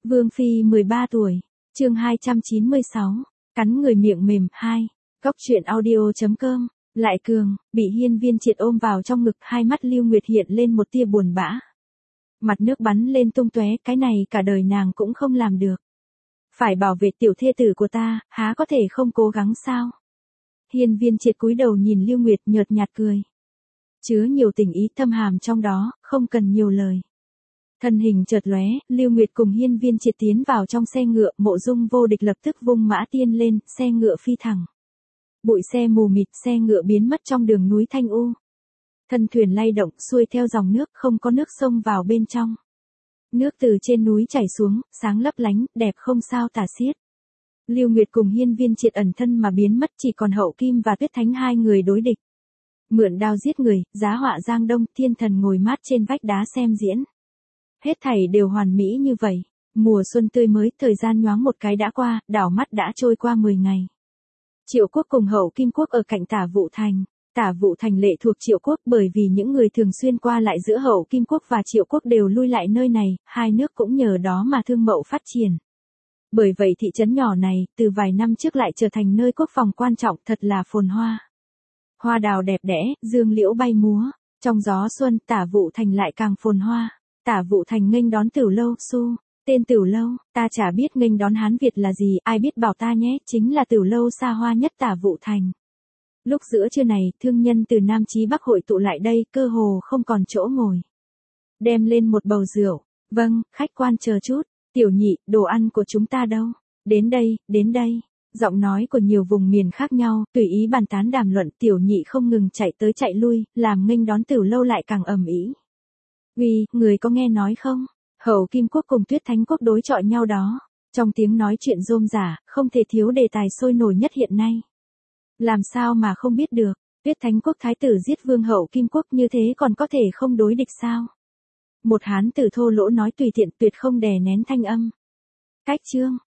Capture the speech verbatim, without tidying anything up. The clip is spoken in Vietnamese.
Vương Phi mười ba tuổi, chương hai trăm chín mươi sáu, cắn người miệng mềm, hai, Cóc truyện audio chấm com, Lại Cường, bị Hiên Viên Triệt ôm vào trong ngực, hai mắt Lưu Nguyệt hiện lên một tia buồn bã. Mặt nước bắn lên tung tóe, cái này cả đời nàng cũng không làm được. Phải bảo vệ tiểu thê tử của ta, há có thể không cố gắng sao? Hiên Viên Triệt cúi đầu nhìn Lưu Nguyệt nhợt nhạt cười. Chứa nhiều tình ý thâm hàm trong đó, không cần nhiều lời. Thân hình chợt lóe, Lưu Nguyệt cùng Hiên Viên Triệt tiến vào trong xe ngựa, Mộ Dung Vô Địch lập tức vung mã tiên lên, xe ngựa phi thẳng. Bụi xe mù mịt, xe ngựa biến mất trong đường núi thanh u. Thân thuyền lay động, xuôi theo dòng nước, không có nước sông vào bên trong. Nước từ trên núi chảy xuống, sáng lấp lánh, đẹp không sao tả xiết. Lưu Nguyệt cùng Hiên Viên Triệt ẩn thân mà biến mất, chỉ còn Hậu Kim và Tuyết Thánh hai người đối địch. Mượn đao giết người, giá họa giang đông, thiên thần ngồi mát trên vách đá xem diễn. Hết thảy đều hoàn mỹ như vậy. Mùa xuân tươi mới, thời gian nhoáng một cái đã qua, đảo mắt đã trôi qua mười ngày. Triệu Quốc cùng Hậu Kim Quốc ở cạnh Tả Vũ Thành. Tả Vũ Thành lệ thuộc Triệu Quốc, bởi vì những người thường xuyên qua lại giữa Hậu Kim Quốc và Triệu Quốc đều lui lại nơi này, hai nước cũng nhờ đó mà thương mậu phát triển. Bởi vậy thị trấn nhỏ này, từ vài năm trước lại trở thành nơi quốc phòng quan trọng, thật là phồn hoa. Hoa đào đẹp đẽ, dương liễu bay múa, trong gió xuân, Tả Vũ Thành lại càng phồn hoa. Tả Vũ Thành nghênh đón Tửu Lâu, Xu, tên Tửu Lâu, ta chả biết nghênh đón Hán Việt là gì, ai biết bảo ta nhé, chính là Tửu Lâu xa hoa nhất Tả Vũ Thành. Lúc giữa trưa này, thương nhân từ Nam chí Bắc hội tụ lại đây, cơ hồ không còn chỗ ngồi. Đem lên một bầu rượu, vâng, khách quan chờ chút, tiểu nhị, đồ ăn của chúng ta đâu? Đến đây, đến đây. Giọng nói của nhiều vùng miền khác nhau, tùy ý bàn tán đàm luận, tiểu nhị không ngừng chạy tới chạy lui, làm nghênh đón Tửu Lâu lại càng ầm ĩ. Uy, người có nghe nói không? Hậu Kim Quốc cùng Tuyết Thánh Quốc đối chọi nhau đó. Trong tiếng nói chuyện rôm rả, không thể thiếu đề tài sôi nổi nhất hiện nay. Làm sao mà không biết được, Tuyết Thánh Quốc thái tử giết vương Hậu Kim Quốc như thế còn có thể không đối địch sao? Một hán tử thô lỗ nói tùy tiện, tuyệt không đè nén thanh âm. Cách chương,